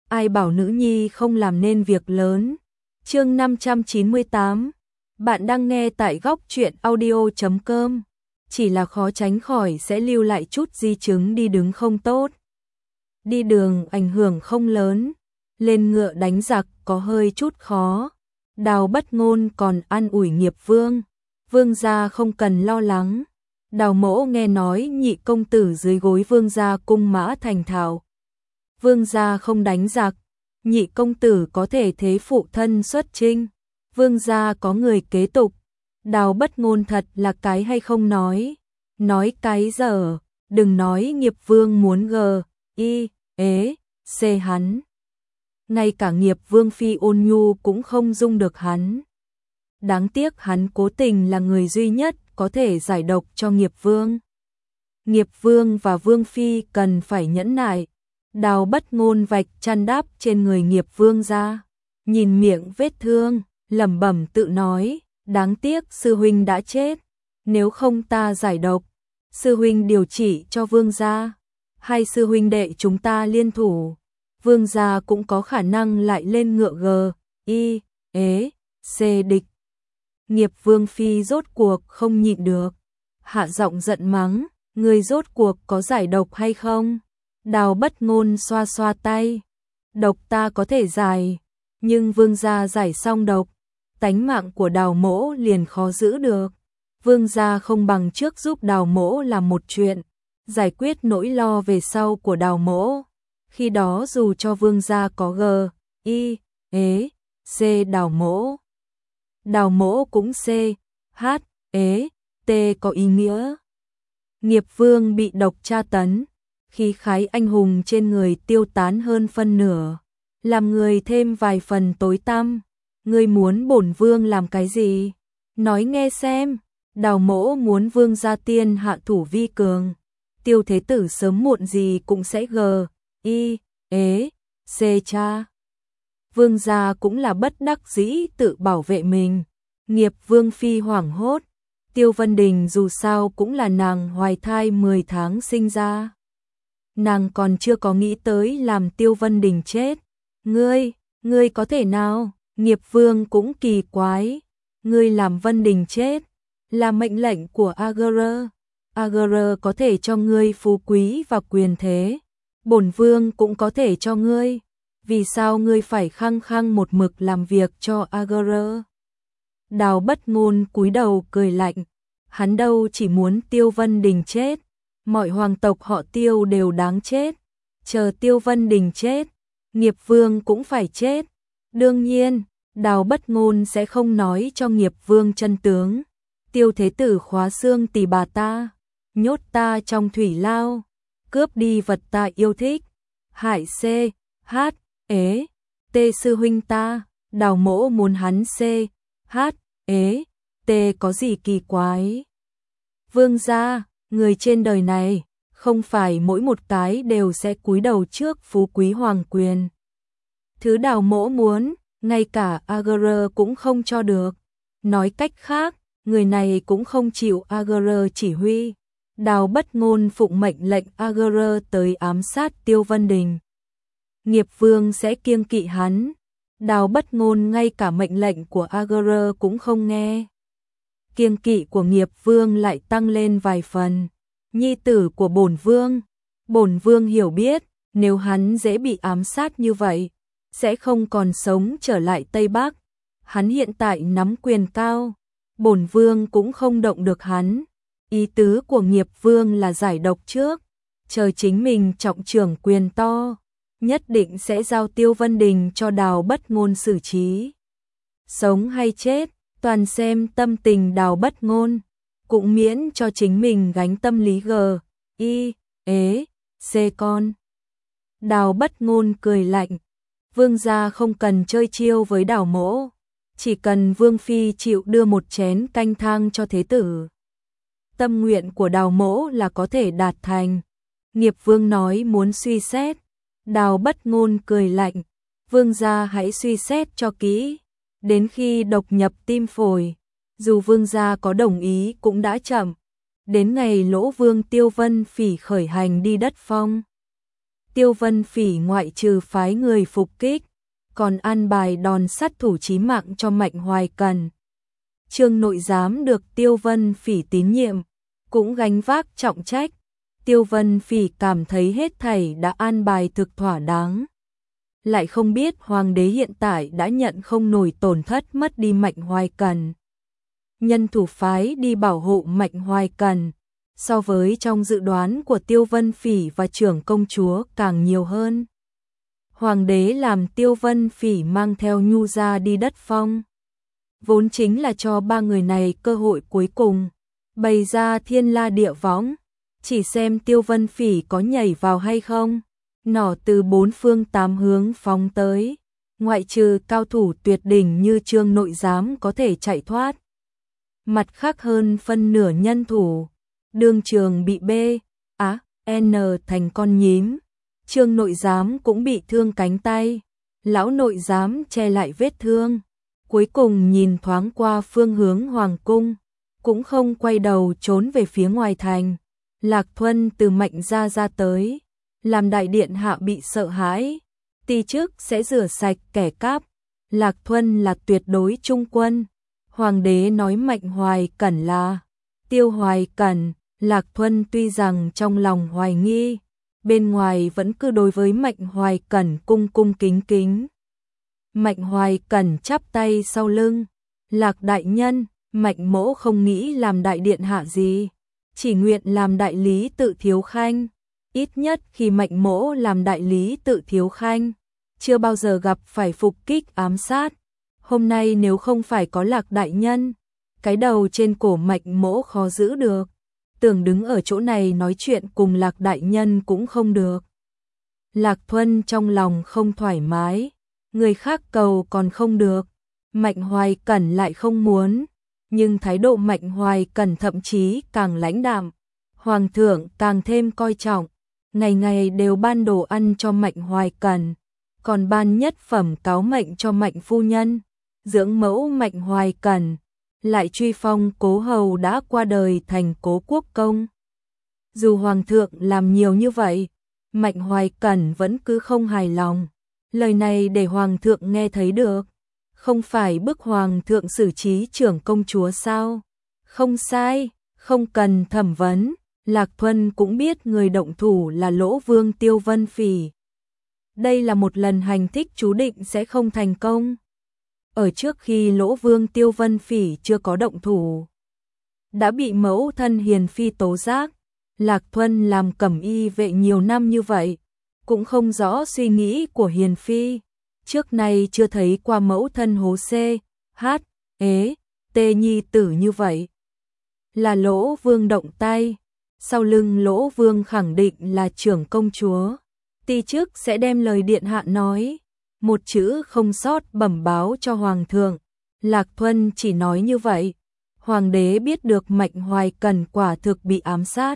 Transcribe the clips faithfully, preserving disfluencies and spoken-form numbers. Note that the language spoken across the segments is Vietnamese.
ai bảo nữ nhi không làm nên việc lớn. Chương năm trăm chín mươi tám. Bạn đang nghe tại góc truyện audio chấm com. Chỉ là khó tránh khỏi sẽ lưu lại chút di chứng đi đứng không tốt. Đi đường ảnh hưởng không lớn, lên ngựa đánh giặc có hơi chút khó. Đào Bất Ngôn còn an ủi Nghiệp Vương, Vương gia không cần lo lắng. Đào Mỗ nghe nói nhị công tử dưới gối Vương gia cung mã thành thạo. Vương gia không đánh giặc, nhị công tử có thể thế phụ thân xuất chinh. Vương gia có người kế tục. Đào Bất Ngôn thật là cái hay không nói, nói cái dở, đừng nói Nghiệp Vương muốn gờ, y, ế, xê hắn. Ngay cả Nghiệp Vương phi Ôn Nhu cũng không dung được hắn. Đáng tiếc hắn cố tình là người duy nhất có thể giải độc cho Nghiệp Vương. Nghiệp Vương và Vương phi cần phải nhẫn nại. Đào Bất Ngôn vạch chăn đắp trên người Nghiệp Vương ra, nhìn miệng vết thương, lẩm bẩm tự nói, đáng tiếc sư huynh đã chết, nếu không ta giải độc, sư huynh điều trị cho Vương gia, hai sư huynh đệ chúng ta liên thủ, Vương gia cũng có khả năng lại lên ngựa g, y, ế, c địch. Nghiệp Vương phi rốt cuộc không nhịn được, hạ giọng giận mắng, ngươi rốt cuộc có giải độc hay không? Đào Bất Ngôn xoa xoa tay, độc ta có thể giải, nhưng Vương gia giải xong độc, tánh mạng của Đào Mỗ liền khó giữ được. Vương gia không bằng trước giúp Đào Mỗ làm một chuyện, giải quyết nỗi lo về sau của Đào Mỗ. Khi đó dù cho Vương gia có g, y, ế, c Đào Mỗ, Đào Mỗ cũng c, h, ế, t có ý nghĩa. Nghiệp Vương bị độc tra tấn, khí khái anh hùng trên người tiêu tán hơn phân nửa, làm người thêm vài phần tối tăm. Ngươi muốn bổn vương làm cái gì? Nói nghe xem. Đào Mỗ muốn Vương gia tiên hạ thủ vi cường, Tiêu thế tử sớm muộn gì cũng sẽ g, y, ế, c cha. Vương gia cũng là bất đắc dĩ tự bảo vệ mình. Nghiệp Vương phi hoảng hốt, Tiêu Vân Đình dù sao cũng là nàng hoài thai mười tháng sinh ra. Nàng còn chưa có nghĩ tới làm Tiêu Vân Đình chết. Ngươi, ngươi có thể nào? Nghiệp Vương cũng kỳ quái. Ngươi làm Vân Đình chết, là mệnh lệnh của a giê rờ. a giê rờ có thể cho ngươi phú quý và quyền thế. Bổn Vương cũng có thể cho ngươi. Vì sao ngươi phải khăng khăng một mực làm việc cho a giê rờ? Đào Bất Ngôn cúi đầu cười lạnh. Hắn đâu chỉ muốn Tiêu Vân Đình chết. Mọi hoàng tộc họ Tiêu đều đáng chết. Chờ Tiêu Vân Đình chết, Nghiệp Vương cũng phải chết. Đương nhiên, Đào Bất Ngôn sẽ không nói cho Nghiệp Vương chân tướng. Tiêu thế tử khóa xương tỳ bà ta, nhốt ta trong thủy lao, cướp đi vật ta yêu thích, hại c, h, ế, t sư huynh ta. Đào Mỗ muốn hắn c, h, ế, t có gì kỳ quái? Vương gia, người trên đời này, không phải mỗi một cái đều sẽ cúi đầu trước phú quý hoàng quyền. Thứ Đào Mỗ muốn, ngay cả a giê rờ cũng không cho được. Nói cách khác, người này cũng không chịu a giê rờ chỉ huy. Đào Bất Ngôn phụng mệnh lệnh a giê rờ tới ám sát Tiêu Vân Đình. Nghiệp Vương sẽ kiêng kỵ hắn. Đào Bất Ngôn ngay cả mệnh lệnh của a giê rờ cũng không nghe. Kiêng kỵ của Nghiệp Vương lại tăng lên vài phần. Nhi tử của bổn Vương. Bổn Vương hiểu biết, nếu hắn dễ bị ám sát như vậy, sẽ không còn sống trở lại Tây Bắc. Hắn hiện tại nắm quyền cao, bổn Vương cũng không động được hắn. Ý tứ của Nghiệp Vương là giải độc trước, chờ chính mình trọng trưởng quyền to, nhất định sẽ giao Tiêu Vân Đình cho Đào Bất Ngôn xử trí. Sống hay chết, toàn xem tâm tình Đào Bất Ngôn, cũng miễn cho chính mình gánh tâm lý g, y, ế, c con. Đào Bất Ngôn cười lạnh, Vương gia không cần chơi chiêu với Đào Mỗ, chỉ cần Vương phi chịu đưa một chén canh thang cho thế tử. Tâm nguyện của Đào Mỗ là có thể đạt thành. Nghiệp Vương nói muốn suy xét. Đào Bất Ngôn cười lạnh, Vương gia hãy suy xét cho kỹ, đến khi độc nhập tim phổi, dù Vương gia có đồng ý cũng đã chậm. Đến ngày Lỗ Vương Tiêu Vân Phỉ khởi hành đi đất phong, Tiêu Vân Phỉ ngoại trừ phái người phục kích, còn an bài đòn sát thủ chí mạng cho Mạnh Hoài Cần. Trương nội giám được Tiêu Vân Phỉ tín nhiệm, cũng gánh vác trọng trách. Tiêu Vân Phỉ cảm thấy hết thảy đã an bài thực thỏa đáng. Lại không biết hoàng đế hiện tại đã nhận không nổi tổn thất mất đi Mạnh Hoài Cần. Nhân thủ phái đi bảo hộ Mạnh Hoài Cần, so với trong dự đoán của Tiêu Vân Phỉ và trưởng công chúa càng nhiều hơn. Hoàng đế làm Tiêu Vân Phỉ mang theo Nhu ra đi đất phong, vốn chính là cho ba người này cơ hội cuối cùng, bày ra thiên la địa võng, chỉ xem Tiêu Vân Phỉ có nhảy vào hay không. Nỏ từ bốn phương tám hướng phóng tới, ngoại trừ cao thủ tuyệt đỉnh như Trương nội giám có thể chạy thoát. Mặt khác hơn phân nửa nhân thủ, đương trường bị B, á, N thành con nhím. Trương nội giám cũng bị thương cánh tay, lão nội giám che lại vết thương, cuối cùng nhìn thoáng qua phương hướng hoàng cung, cũng không quay đầu trốn về phía ngoài thành. Lạc Thuân từ Mạnh gia ra tới, làm đại điện hạ bị sợ hãi, ti chức sẽ rửa sạch kẻ cắp. Lạc Thuân là tuyệt đối trung quân. Hoàng đế nói Mạnh Hoài Cẩn là Tiêu Hoài Cẩn. Lạc Thuân tuy rằng trong lòng hoài nghi, bên ngoài vẫn cứ đối với Mạnh Hoài Cẩn cung cung kính kính. Mạnh Hoài Cẩn chắp tay sau lưng, Lạc đại nhân, Mạnh mỗ không nghĩ làm đại điện hạ gì, chỉ nguyện làm đại lý tự thiếu khanh. Ít nhất khi Mạnh mỗ làm đại lý tự thiếu khanh, chưa bao giờ gặp phải phục kích ám sát. Hôm nay nếu không phải có Lạc đại nhân, cái đầu trên cổ Mạnh mỗ khó giữ được, tưởng đứng ở chỗ này nói chuyện cùng Lạc đại nhân cũng không được. Lạc Thuân trong lòng không thoải mái, người khác cầu còn không được, Mạnh Hoài Cẩn lại không muốn, nhưng thái độ Mạnh Hoài Cẩn thậm chí càng lãnh đạm, hoàng thượng càng thêm coi trọng, ngày ngày đều ban đồ ăn cho Mạnh Hoài Cẩn, còn ban nhất phẩm cáo mệnh cho Mạnh phu nhân, dưỡng mẫu Mạnh Hoài Cẩn, lại truy phong Cố hầu đã qua đời thành Cố quốc công. Dù hoàng thượng làm nhiều như vậy, Mạnh Hoài Cẩn vẫn cứ không hài lòng. Lời này để hoàng thượng nghe thấy được, không phải bức hoàng thượng xử trí trưởng công chúa sao? Không sai, không cần thẩm vấn. Lạc Thuân cũng biết người động thủ là Lỗ Vương Tiêu Vân Phỉ. Đây là một lần hành thích chú định sẽ không thành công. Ở trước khi Lỗ Vương Tiêu Vân Phỉ chưa có động thủ, đã bị mẫu thân Hiền Phi tố giác. Lạc Thuân làm cẩm y vệ nhiều năm như vậy, cũng không rõ suy nghĩ của Hiền Phi. Trước nay chưa thấy qua mẫu thân hố xê, hát, ế, tê nhi tử như vậy. Là Lỗ Vương động tay, sau lưng Lỗ Vương khẳng định là trưởng công chúa. Ti chức sẽ đem lời điện hạ nói, một chữ không sót bẩm báo cho hoàng thượng. Lạc Thuân chỉ nói như vậy, hoàng đế biết được Mạnh Hoài Cẩn quả thực bị ám sát.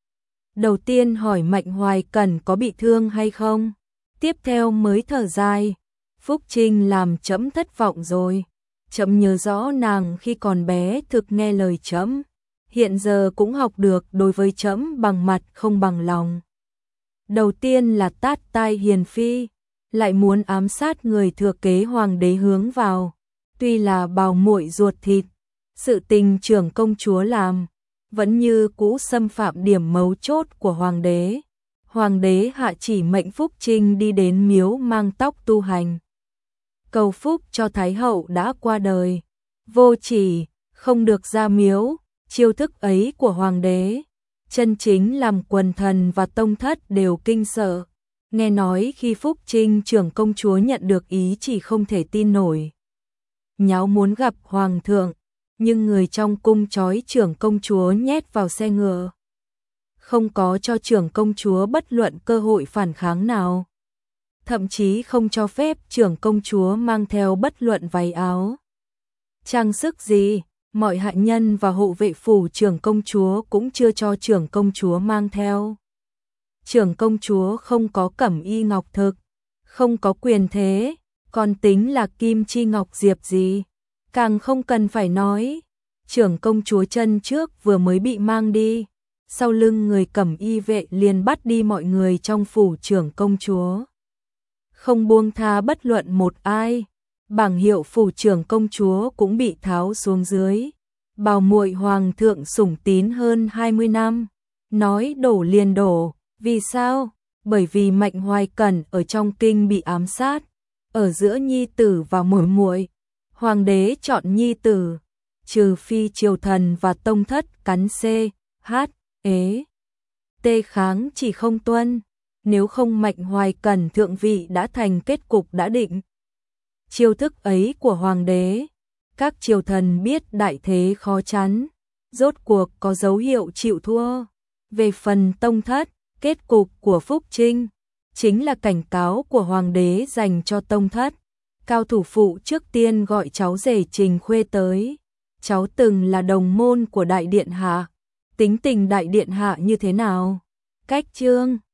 Đầu tiên hỏi Mạnh Hoài Cẩn có bị thương hay không, tiếp theo mới thở dài, Phúc Trinh làm trẫm thất vọng rồi. Trẫm nhớ rõ nàng khi còn bé thực nghe lời trẫm, hiện giờ cũng học được đối với trẫm bằng mặt không bằng lòng. Đầu tiên là tát tai Hiền Phi, lại muốn ám sát người thừa kế hoàng đế hướng vào, tuy là bào muội ruột thịt, sự tình trưởng công chúa làm vẫn như cũ xâm phạm điểm mấu chốt của hoàng đế. Hoàng đế hạ chỉ mệnh Phúc Trinh đi đến miếu mang tóc tu hành, cầu phúc cho Thái hậu đã qua đời. Vô chỉ, không được ra miếu. Chiêu thức ấy của hoàng đế, chân chính làm quần thần và tông thất đều kinh sợ. Nghe nói khi Phúc Trinh trưởng công chúa nhận được ý chỉ không thể tin nổi, nháo muốn gặp hoàng thượng, nhưng người trong cung trói trưởng công chúa nhét vào xe ngựa, không có cho trưởng công chúa bất luận cơ hội phản kháng nào, thậm chí không cho phép trưởng công chúa mang theo bất luận váy áo, trang sức gì. Mọi hạ nhân và hộ vệ phủ trưởng công chúa cũng chưa cho trưởng công chúa mang theo. Trưởng công chúa không có cẩm y ngọc thực, không có quyền thế, còn tính là kim chi ngọc diệp gì, càng không cần phải nói. Trưởng công chúa chân trước vừa mới bị mang đi, sau lưng người cẩm y vệ liền bắt đi mọi người trong phủ trưởng công chúa. Không buông tha bất luận một ai, bảng hiệu phủ trưởng công chúa cũng bị tháo xuống dưới. Bảo muội hoàng thượng sủng tín hơn hai mươi năm, nói đổ liền đổ, vì sao? Bởi vì Mạnh Hoài Cẩn ở trong kinh bị ám sát, ở giữa nhi tử và muội muội, hoàng đế chọn nhi tử, trừ phi triều thần và tông thất cắn c, h, ế, t kháng chỉ không tuân, nếu không Mạnh Hoài Cẩn thượng vị đã thành kết cục đã định. Chiêu thức ấy của hoàng đế, các triều thần biết đại thế khó chắn, rốt cuộc có dấu hiệu chịu thua. Về phần tông thất, kết cục của Phúc Trinh chính là cảnh cáo của hoàng đế dành cho tông thất. Cao thủ phụ trước tiên gọi cháu rể Trình Khuê tới. Cháu từng là đồng môn của đại điện hạ, tính tình đại điện hạ như thế nào? Cách chương